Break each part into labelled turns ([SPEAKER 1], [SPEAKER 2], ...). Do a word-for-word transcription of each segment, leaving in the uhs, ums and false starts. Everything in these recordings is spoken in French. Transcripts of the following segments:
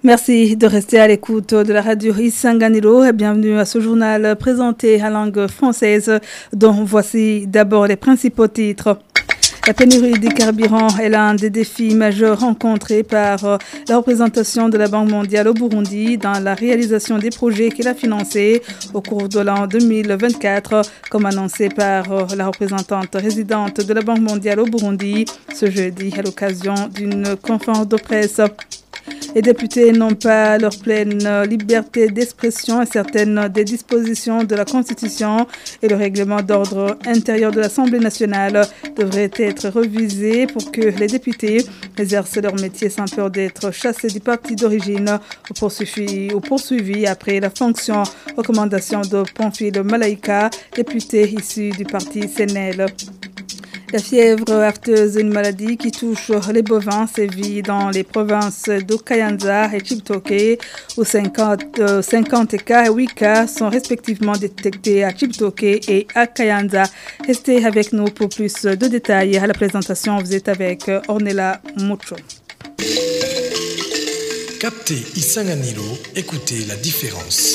[SPEAKER 1] Merci de rester à l'écoute de la radio Isanganiro et bienvenue à ce journal présenté en langue française dont voici d'abord les principaux titres. La pénurie des carburants est l'un des défis majeurs rencontrés par la représentation de la Banque mondiale au Burundi dans la réalisation des projets qu'elle a financés au cours de l'an deux mille vingt-quatre, comme annoncé par la représentante résidente de la Banque mondiale au Burundi ce jeudi à l'occasion d'une conférence de presse. Les députés n'ont pas leur pleine liberté d'expression et certaines des dispositions de la Constitution et le règlement d'ordre intérieur de l'Assemblée nationale devraient être revisés pour que les députés exercent leur métier sans peur d'être chassés du parti d'origine ou poursuivis, ou poursuivis après la fonction recommandation de Pamphile Malaika, député issu du parti C N L. La fièvre afteuse est une maladie qui touche les bovins, sévit dans les provinces de Kayanza et Chibitoke, où cinquante, euh, cinquante cas et huit cas sont respectivement détectés à Chibitoke et à Kayanza. Restez avec nous pour plus de détails. À la présentation, vous êtes avec Ornella Mucho.
[SPEAKER 2] Captez Isanganiro, écoutez la différence.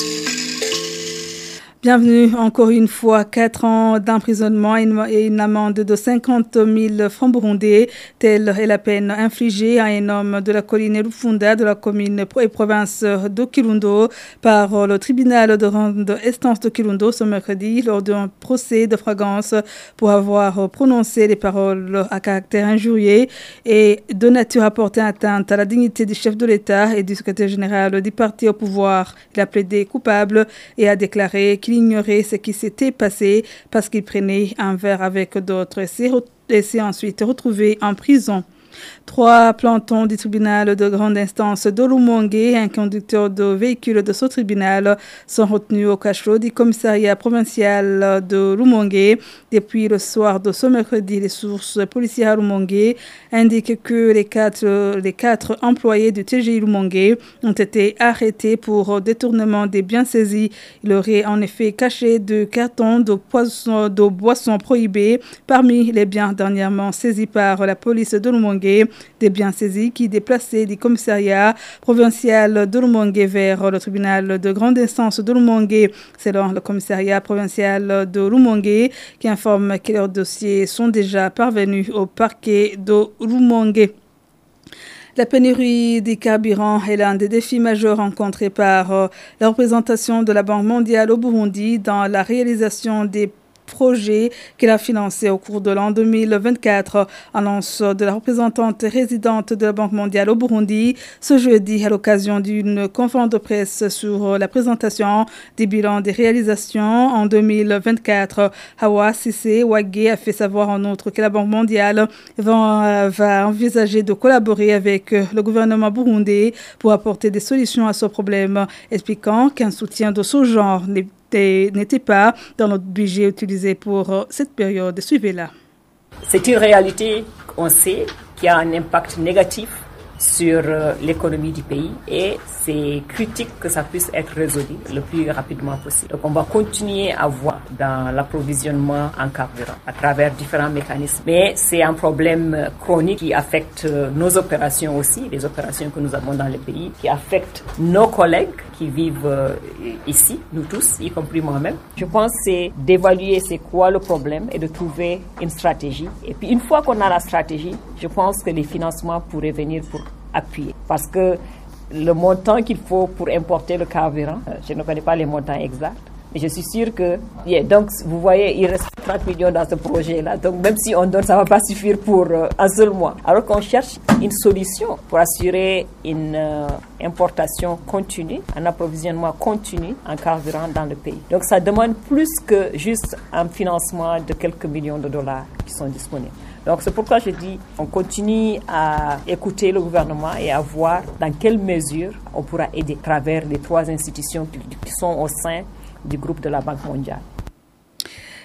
[SPEAKER 1] Bienvenue encore une fois. Quatre ans d'emprisonnement et une amende de cinquante mille francs burundais. Telle est la peine infligée à un homme de la colline Rufunda de la commune et province de Kirundo par le tribunal de grande instance de Kirundo ce mercredi lors d'un procès de flagrance pour avoir prononcé des paroles à caractère injurieux et de nature à porter atteinte à la dignité du chef de l'État et du secrétaire général du parti au pouvoir. Il a plaidé coupable et a déclaré qu'il ignorait ce qui s'était passé parce qu'il prenait un verre avec d'autres et s'est ensuite retrouvé en prison. Trois plantons du tribunal de grande instance de Rumongue et un conducteur de véhicule de ce tribunal sont retenus au cachot du commissariat provincial de Rumongue. Depuis le soir de ce mercredi, les sources policières à Rumongue indiquent que les quatre, les quatre employés du T G I Rumongue ont été arrêtés pour détournement des biens saisis. Ils auraient en effet caché deux cartons de, poisson, de boissons prohibées parmi les biens dernièrement saisis par la police de Rumongue. Des biens saisis qui déplaçaient du commissariat provincial de Rumongue vers le tribunal de grande instance de Rumongue, selon le commissariat provincial de Rumongue, qui informe que leurs dossiers sont déjà parvenus au parquet de Rumongue. La pénurie des carburants est l'un des défis majeurs rencontrés par euh, la représentation de la Banque mondiale au Burundi dans la réalisation des projet qu'elle a financé au cours de l'an deux mille vingt-quatre, annonce de la représentante résidente de la Banque mondiale au Burundi ce jeudi à l'occasion d'une conférence de presse sur la présentation des bilans des réalisations en deux mille vingt-quatre. Hawa Sissé Wagé a fait savoir en outre que la Banque mondiale va, va envisager de collaborer avec le gouvernement burundais pour apporter des solutions à ce problème, expliquant qu'un soutien de ce genre n'est n'était pas dans notre budget utilisé pour cette période. Suivez-la.
[SPEAKER 3] C'est une réalité qu'on sait qui a un impact négatif sur l'économie du pays et c'est critique que ça puisse être résolu le plus rapidement possible. Donc on va continuer à voir dans l'approvisionnement en carburant à travers différents mécanismes. Mais c'est un problème chronique qui affecte nos opérations aussi, les opérations que nous avons dans le pays, qui affecte nos collègues qui vivent ici, nous tous, y compris moi-même. Je pense que c'est d'évaluer c'est quoi le problème et de trouver une stratégie. Et puis une fois qu'on a la stratégie, je pense que les financements pourraient venir pour appuyer. Parce que le montant qu'il faut pour importer le carburant, je ne connais pas les montants exacts, mais je suis sûre que, yeah, donc vous voyez, il reste trente millions dans ce projet-là. Donc même si on donne, ça ne va pas suffire pour euh, un seul mois. Alors qu'on cherche une solution pour assurer une euh, importation continue, un approvisionnement continu en carburant dans le pays. Donc ça demande plus que juste un financement de quelques millions de dollars qui sont disponibles. Donc c'est pourquoi je dis on continue à écouter le gouvernement et à voir dans quelle mesure on pourra aider à travers les trois institutions qui sont au sein du groupe de la Banque mondiale.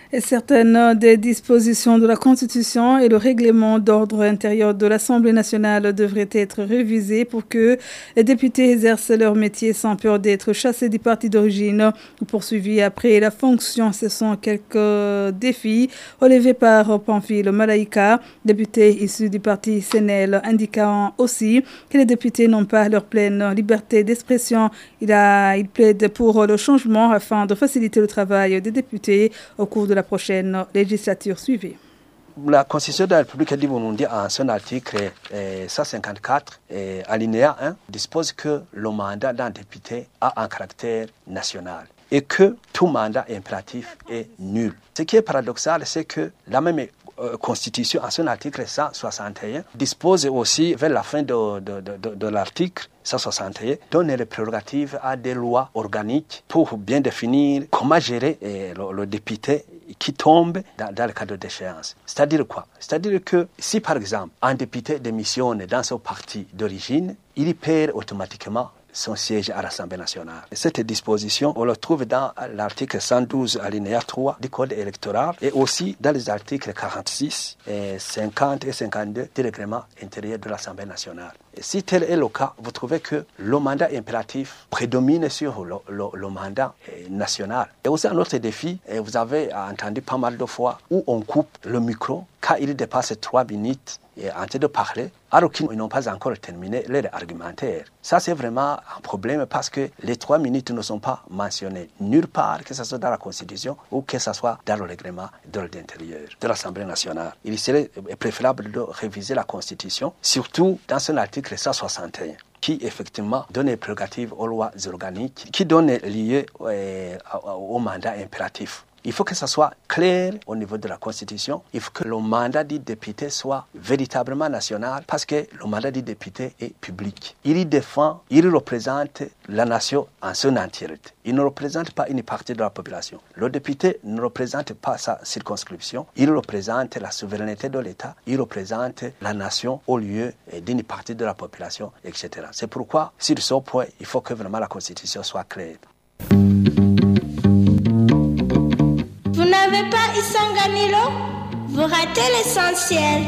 [SPEAKER 1] Et certaines des dispositions de la Constitution et le règlement d'ordre intérieur de l'Assemblée nationale devraient être révisées pour que les députés exercent leur métier sans peur d'être chassés du parti d'origine ou poursuivis après la fonction. Ce sont quelques défis relevés par Pamphile Malaika, député issu du parti S N L, indiquant aussi que les députés n'ont pas leur pleine liberté d'expression. Il, a, il plaide pour le changement afin de faciliter le travail des députés au cours de la prochaine législature suivie.
[SPEAKER 4] La Constitution de la République du Burundi, en son article eh, cent cinquante-quatre, eh, alinéa un, dispose que le mandat d'un député a un caractère national et que tout mandat impératif est nul. Ce qui est paradoxal, c'est que la même euh, Constitution, en son article cent soixante et un, dispose aussi, vers la fin de, de, de, de l'article cent soixante et un, donne les prérogatives à des lois organiques pour bien définir comment gérer eh, le, le député qui tombe dans, dans le cadre d'échéance. C'est-à-dire quoi? C'est-à-dire que si, par exemple, un député démissionne dans son parti d'origine, il perd automatiquement son siège à l'Assemblée nationale. Cette disposition, on le trouve dans l'article cent douze, alinéa trois du Code électoral et aussi dans les articles quarante-six, et cinquante et cinquante-deux du règlement intérieur de l'Assemblée nationale. Et si tel est le cas, vous trouvez que le mandat impératif prédomine sur le, le, le mandat national. Et aussi un autre défi, et vous avez entendu pas mal de fois, où on coupe le micro quand il dépasse trois minutes et en train de parler, alors qu'ils n'ont pas encore terminé leur argumentaire. Ça, c'est vraiment un problème parce que les trois minutes ne sont pas mentionnées nulle part, que ce soit dans la Constitution ou que ce soit dans le règlement de l'intérieur de l'Assemblée nationale. Il serait préférable de réviser la Constitution, surtout dans son article cent soixante et un. Qui effectivement donne les prérogatives aux lois organiques, qui donne lieu euh, au mandat impératif. Il faut que ça soit clair au niveau de la Constitution. Il faut que le mandat du député soit véritablement national parce que le mandat du député est public. Il défend, il représente la nation en son entièreté. Il ne représente pas une partie de la population. Le député ne représente pas sa circonscription. Il représente la souveraineté de l'État. Il représente la nation au lieu d'une partie de la population, et cetera. C'est pourquoi, sur ce point, il faut que vraiment la Constitution soit claire.
[SPEAKER 5] Vous n'avez pas Isanganilo? Vous ratez l'essentiel.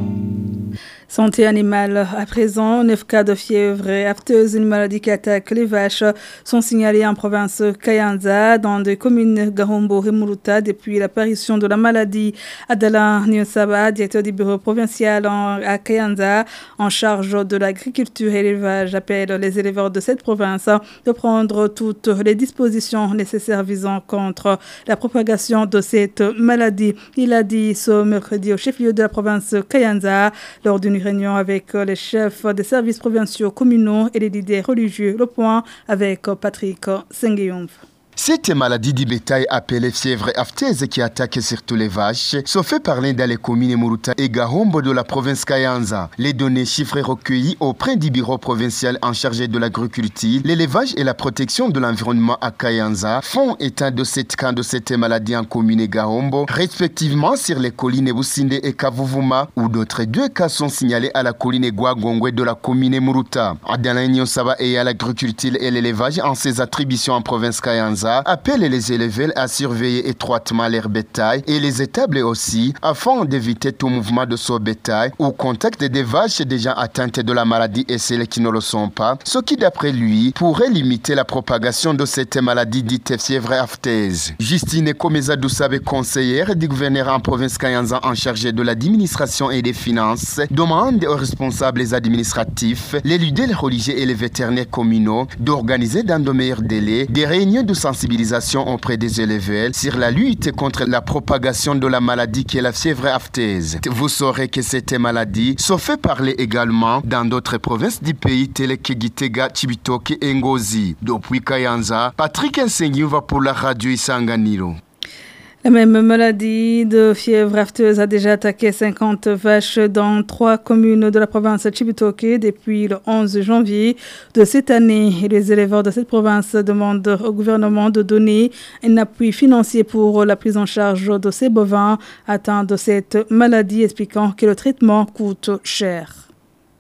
[SPEAKER 1] Santé animale. À présent, neuf cas de fièvre aphteuse, une maladie qui attaque les vaches, sont signalés en province Kayanza, dans des communes Gahombo et Muruta, depuis l'apparition de la maladie. Adala Nyosaba, directeur du bureau provincial en, à Kayanza, en charge de l'agriculture et l'élevage, appelle les éleveurs de cette province de prendre toutes les dispositions nécessaires visant contre la propagation de cette maladie. Il a dit ce mercredi au chef-lieu de la province Kayanza, lors d'une réunion avec les chefs des services provinciaux communaux et les leaders religieux. Le point avec Patrick Sengueyoum.
[SPEAKER 6] Cette maladie du bétail appelée fièvre aphtèse qui attaque surtout les vaches se fait parler dans les communes Muruta et Gahombo de la province Kayanza. Les données chiffrées recueillies auprès du bureau provincial en charge de l'agriculture, l'élevage et la protection de l'environnement à Kayanza font état de sept cas de cette maladie en commune Gahombo, respectivement sur les collines Businde et Kavuvuma, où d'autres deux cas sont signalés à la colline Gwagongwe de la commune Muruta. Adala Nyosaba et à l'agriculture et l'élevage en ses attributions en province Kayanza appelle les éleveurs à surveiller étroitement leur bétail et les établir aussi afin d'éviter tout mouvement de ce bétail ou contact des vaches déjà atteintes de la maladie et celles qui ne le sont pas, ce qui d'après lui pourrait limiter la propagation de cette maladie dite fièvre aphtèse. Justine Komeza Dousabe, conseillère du gouverneur en province Kayanza en charge de l'administration et des finances, demande aux responsables administratifs, les leaders religieux et les vétérinaires communaux d'organiser dans de meilleurs délais des réunions de sensibilisation auprès des éleveurs sur la lutte contre la propagation de la maladie qui est la fièvre aphtèse. Vous saurez que cette maladie se fait parler également dans d'autres provinces du pays telles que Gitega, Chibitoke et Ngozi. Depuis Kayanza, Patrick Nsengi va pour la radio Isanganiro.
[SPEAKER 1] La même maladie de fièvre aphteuse a déjà attaqué cinquante vaches dans trois communes de la province de Chibitoke depuis le onze janvier de cette année. Et les éleveurs de cette province demandent au gouvernement de donner un appui financier pour la prise en charge de ces bovins atteints de cette maladie, expliquant que le traitement coûte cher.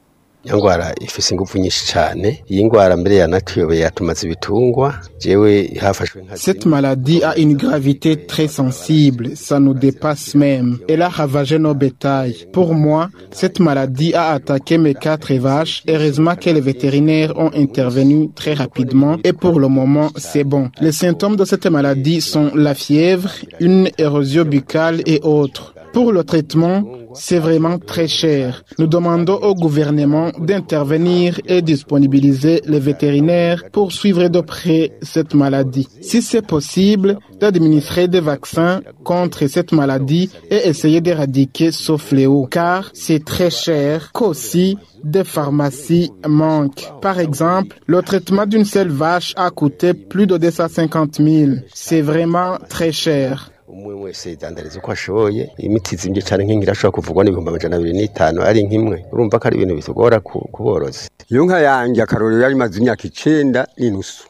[SPEAKER 7] Ingwara ifise ingufu nyinshi cyane. Iyi ngwara mbere yanatuyobeye yatumaze ibitungwa. Jewe hafashwe nka
[SPEAKER 8] Cette maladie a une gravité très sensible, ça nous dépasse même. Elle a ravagé nos bétails. Pour moi, cette maladie a attaqué mes quatre vaches. Heureusement que les vétérinaires ont intervenu très rapidement et pour le moment, c'est bon. Les symptômes de cette maladie sont la fièvre, une érosion buccale et autres. Pour le traitement, c'est vraiment très cher. Nous demandons au gouvernement d'intervenir et disponibiliser les vétérinaires pour suivre de près cette maladie. Si c'est possible, d'administrer des vaccins contre cette maladie et essayer d'éradiquer ce fléau, car c'est très cher, qu'aussi des pharmacies manquent. Par exemple, le traitement d'une seule vache a coûté plus de deux cent cinquante mille. C'est vraiment très cher.
[SPEAKER 7] umwe wese yidandariza uko ashoboye imiti zimye cyane nk'ingira ashobora kuvugwa n'ibihumbi amajana abiri n'itanu ari nk'imwe urumva ko ari ibintu bitugora kuboroza.
[SPEAKER 9] Iyo nka yanjye akarorero yari maze imyaka icenda n'inusu.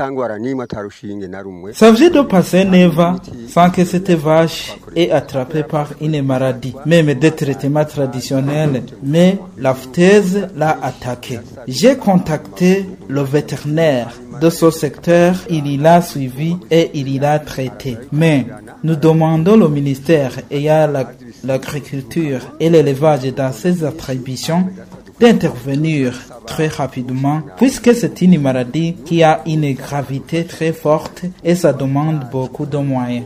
[SPEAKER 10] Ça faisait de passer neuf ans sans que cette vache ait attrapé par une maladie, même des traitements traditionnels, mais la phtèse l'a attaqué. J'ai contacté le vétérinaire de ce secteur, il l'a suivi et il l'a traité. Mais nous demandons au ministère ayant l'agriculture et l'élevage dans ses attributions d'intervenir très rapidement, puisque c'est une maladie qui a une gravité très forte et ça demande beaucoup de moyens.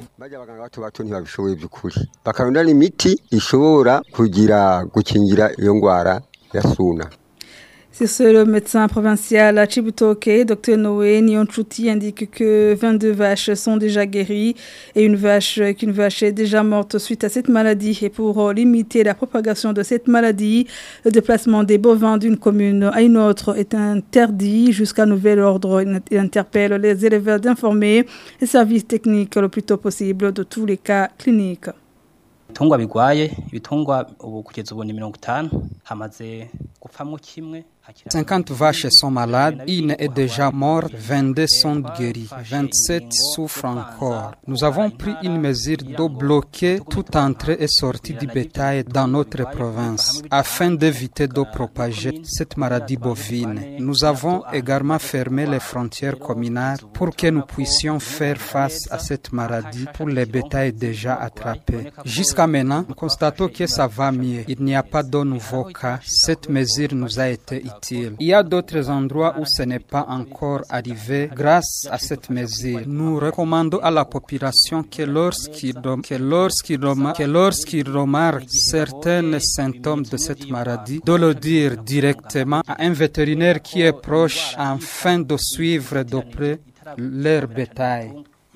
[SPEAKER 9] Bakarondera imiti ishobora kugira gukingira iyo ngwara ya suna.
[SPEAKER 1] C'est ce le médecin provincial à Chiboutoke, Docteur Noé Nyonchuti, indique que vingt-deux vaches sont déjà guéries et une vache, qu'une vache est déjà morte suite à cette maladie. Et pour limiter la propagation de cette maladie, le déplacement des bovins d'une commune à une autre est interdit jusqu'à nouvel ordre. Il interpelle les éleveurs d'informer les services techniques le plus tôt possible de tous les cas cliniques.
[SPEAKER 11] Ibitungwa bigwaye ibitungwa ubu kugeza ubu ni mirongo itanu hamaze gupfamwo kimwe.
[SPEAKER 12] cinquante vaches sont malades, une est déjà morte, vingt-deux sont guéries, vingt-sept souffrent encore. Nous avons pris une mesure de bloquer toute entrée et sortie du bétail dans notre province afin d'éviter de propager cette maladie bovine. Nous avons également fermé les frontières communales pour que nous puissions faire face à cette maladie pour les bétails déjà attrapés. Jusqu'à maintenant, nous constatons que ça va mieux. Il n'y a pas de nouveaux cas. Cette mesure nous a été utile. Il y a d'autres endroits où ce n'est pas encore arrivé grâce à cette mesure. Nous recommandons à la population que lorsqu'ils que lorsqu'ils que lorsqu'ils remarquent certains symptômes de cette maladie, de le dire directement à un vétérinaire qui est proche afin de suivre de près leur bétail.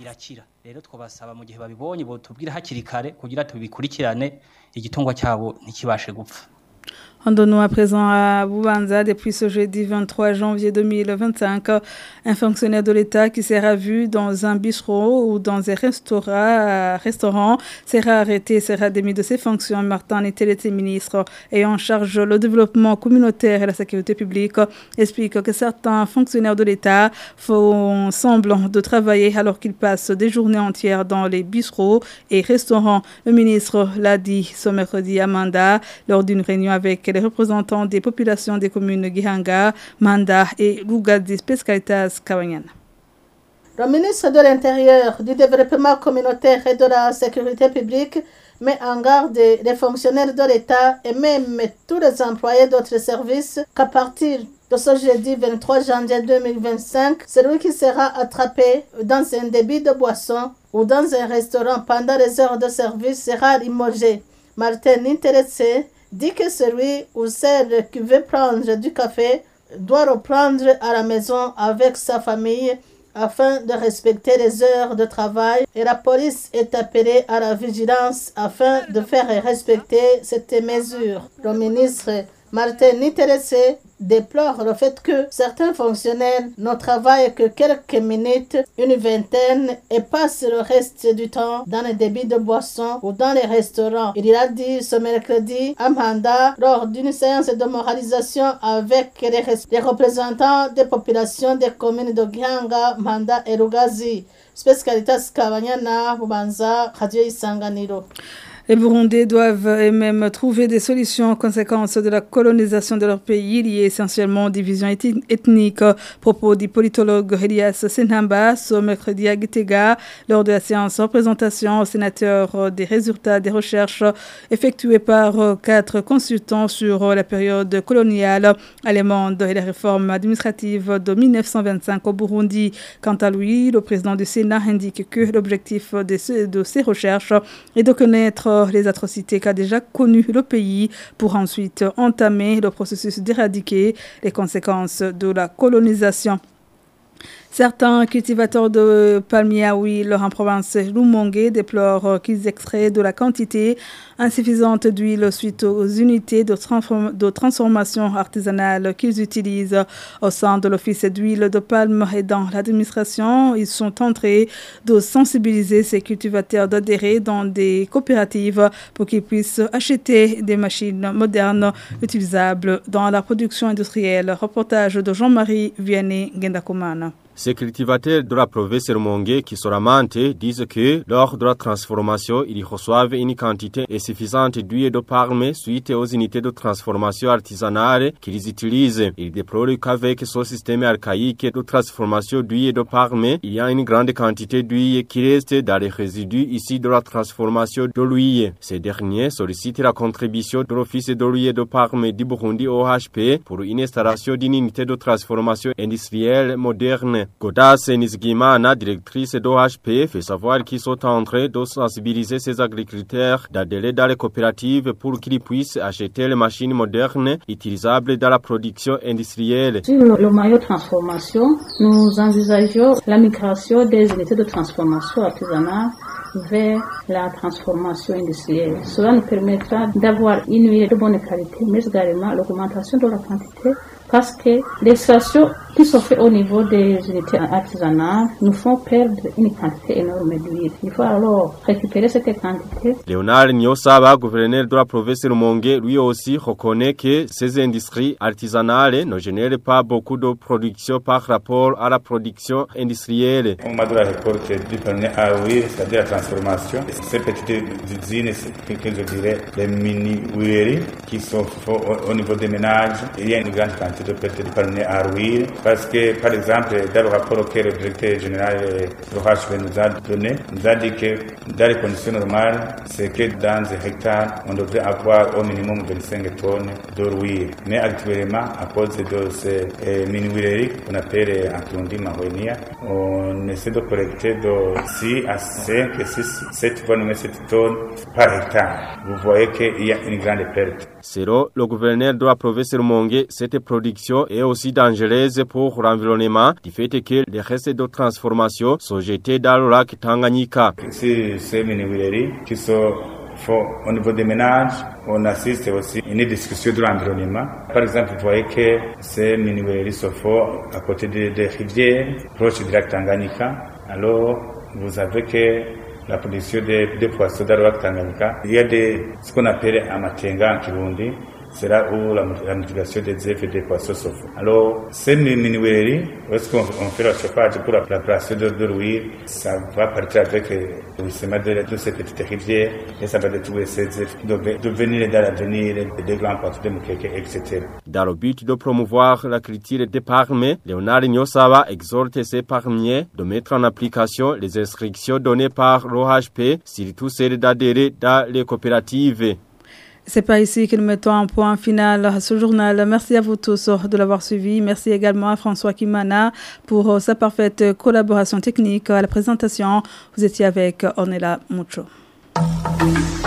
[SPEAKER 11] Rero twabasaba mu gihe babibonye bo tubwira hakiri kare kugira tubikurikirane igitungwa cyabo ntikibashe gupfa.
[SPEAKER 1] Rendons-nous à présent à Boubanza. Depuis ce jeudi vingt-trois janvier deux mille vingt-cinq, un fonctionnaire de l'État qui sera vu dans un bistrot ou dans un restaurant, restaurant sera arrêté, sera démis de ses fonctions. Martin Netel, le ministre ayant en charge le développement communautaire et la sécurité publique, explique que certains fonctionnaires de l'État font semblant de travailler alors qu'ils passent des journées entières dans les bistrots et restaurants. Le ministre l'a dit ce mercredi à Manda lors d'une réunion avec les représentants des populations des communes Gihanga, Manda et Lugadi Pescalitas Kawanyana.
[SPEAKER 13] Le ministre de l'Intérieur, du Développement communautaire et de la Sécurité publique met en garde les fonctionnaires de l'État et même tous les employés d'autres services qu'à partir de ce jeudi vingt-trois janvier deux mille vingt-cinq, celui qui sera attrapé dans un débit de boisson ou dans un restaurant pendant les heures de service sera limogé. Martin Intéressé dit que celui ou celle qui veut prendre du café doit reprendre à la maison avec sa famille afin de respecter les heures de travail et la police est appelée à la vigilance afin de faire respecter cette mesure. Le ministre Martin Intéressé déplore le fait que certains fonctionnaires ne travaillent que quelques minutes, une vingtaine, et passent le reste du temps dans les débits de boissons ou dans les restaurants. Il a dit ce mercredi à Manda lors d'une séance de moralisation avec les, les représentants des populations des communes de Gihanga, Manda et Lugazi. Spécialitas Kawanyana, Bubanza, Radio Isanganiro.
[SPEAKER 1] Les Burundais doivent eux-mêmes trouver des solutions aux conséquences de la colonisation de leur pays liées essentiellement aux divisions ethniques. Propos du politologue Elias Senhamba ce mercredi à Gitega lors de la séance en présentation au sénateur des résultats des recherches effectuées par quatre consultants sur la période coloniale allemande et les réformes administratives de mille neuf cent vingt-cinq au Burundi. Quant à lui, le président du Sénat indique que l'objectif de, ce, de ces recherches est de connaître les atrocités qu'a déjà connues le pays pour ensuite entamer le processus d'éradiquer les conséquences de la colonisation. Certains cultivateurs de palmiers à huile en province Rumongue déplorent qu'ils extraient de la quantité insuffisante d'huile suite aux unités de, transform- de transformation artisanale qu'ils utilisent au sein de l'office d'huile de palme et dans l'administration. Ils sont en train de sensibiliser ces cultivateurs d'adhérer dans des coopératives pour qu'ils puissent acheter des machines modernes utilisables dans la production industrielle. Reportage de Jean-Marie Vianney Gendakumana.
[SPEAKER 14] Ces cultivateurs de la province Rumongue qui sont ramantés disent que lors de la transformation, ils reçoivent une quantité insuffisante d'huile de palme suite aux unités de transformation artisanale qu'ils utilisent. Ils déplorent qu'avec ce système archaïque de transformation d'huile de palme, il y a une grande quantité d'huile qui reste dans les résidus ici de la transformation de l'huile. Ces derniers sollicitent la contribution de l'Office de l'huile de palme du Burundi O H P pour une installation d'une unité de transformation industrielle moderne. Godas Nizgimana, directrice d'O H P, fait savoir qu'ils sont en train de sensibiliser ces agriculteurs d'adhérer dans les coopératives pour qu'ils puissent acheter les machines modernes utilisables dans la production industrielle.
[SPEAKER 15] Sur le, le maillot transformation, nous envisageons la migration des unités de transformation artisanale vers la transformation industrielle. Cela nous permettra d'avoir une huile de bonne qualité, mais également l'augmentation de la quantité, parce que les stations qui sont faites au niveau des unités artisanales nous font perdre une quantité énorme d'huile. Il faut alors récupérer cette quantité.
[SPEAKER 14] Léonard Nyosaba, gouverneur de la province Rumongue, lui aussi reconnaît que ces industries artisanales ne génèrent pas beaucoup de production par rapport à la production industrielle.
[SPEAKER 16] On m'a donné la récolte du palmier à huile, c'est-à-dire la transformation. Ces petites usines, que je dirais les mini-huileries qui sont au, au niveau des ménages, il y a une grande quantité de petites palmiers à huile. Parce que, par exemple, dans le rapport auquel le directeur général de l'O H P nous a donné, nous a dit que dans les conditions normales, c'est que dans un hectare, on devrait avoir au minimum vingt-cinq tonnes d'huile. Mais actuellement, à cause de ces eh, mini-huileries qu'on appelle en Kirundi Mahonia, on essaie de collecter de six à cinq, six, sept tonnes par hectare. Vous voyez qu'il y a une grande perte.
[SPEAKER 14] Selon le gouverneur de la province Rumongue, cette production est aussi dangereuse pour l'environnement du fait que les restes de transformation sont jetés dans le lac Tanganyika.
[SPEAKER 16] Si ces mini-huileries qui sont faits au niveau des ménages, on assiste aussi à une discussion de l'environnement. Par exemple, vous voyez que ces mini-huileries sont faites à côté des de rivières, proches du lac Tanganyika. Alors, vous savez que la production des de poissons dans le lac Tanganyika, il y a des, ce qu'on appelle amatenga en Kirundi, c'est là où la, la multiplication des œufs et des poissons se fait. Alors, ces mini-huileries, lorsqu'on on fait le chauffage pour la préparation de, de l'huile, ça va partir avec le ruissellement de, de ces petites rivières et ça va détruire ces œufs, devenir dans l'avenir des grands poissons de Mukeke, et cetera.
[SPEAKER 14] Dans le but de promouvoir la culture des palmiers, Léonard Nyosaba exhorte ses palmiers de mettre en application les instructions données par l'O H P, surtout celles d'adhérer dans les coopératives.
[SPEAKER 1] C'est pas ici que nous mettons un point final à ce journal. Merci à vous tous de l'avoir suivi. Merci également à François Kimana pour sa parfaite collaboration technique à la présentation. Vous étiez avec Ornella Mucho.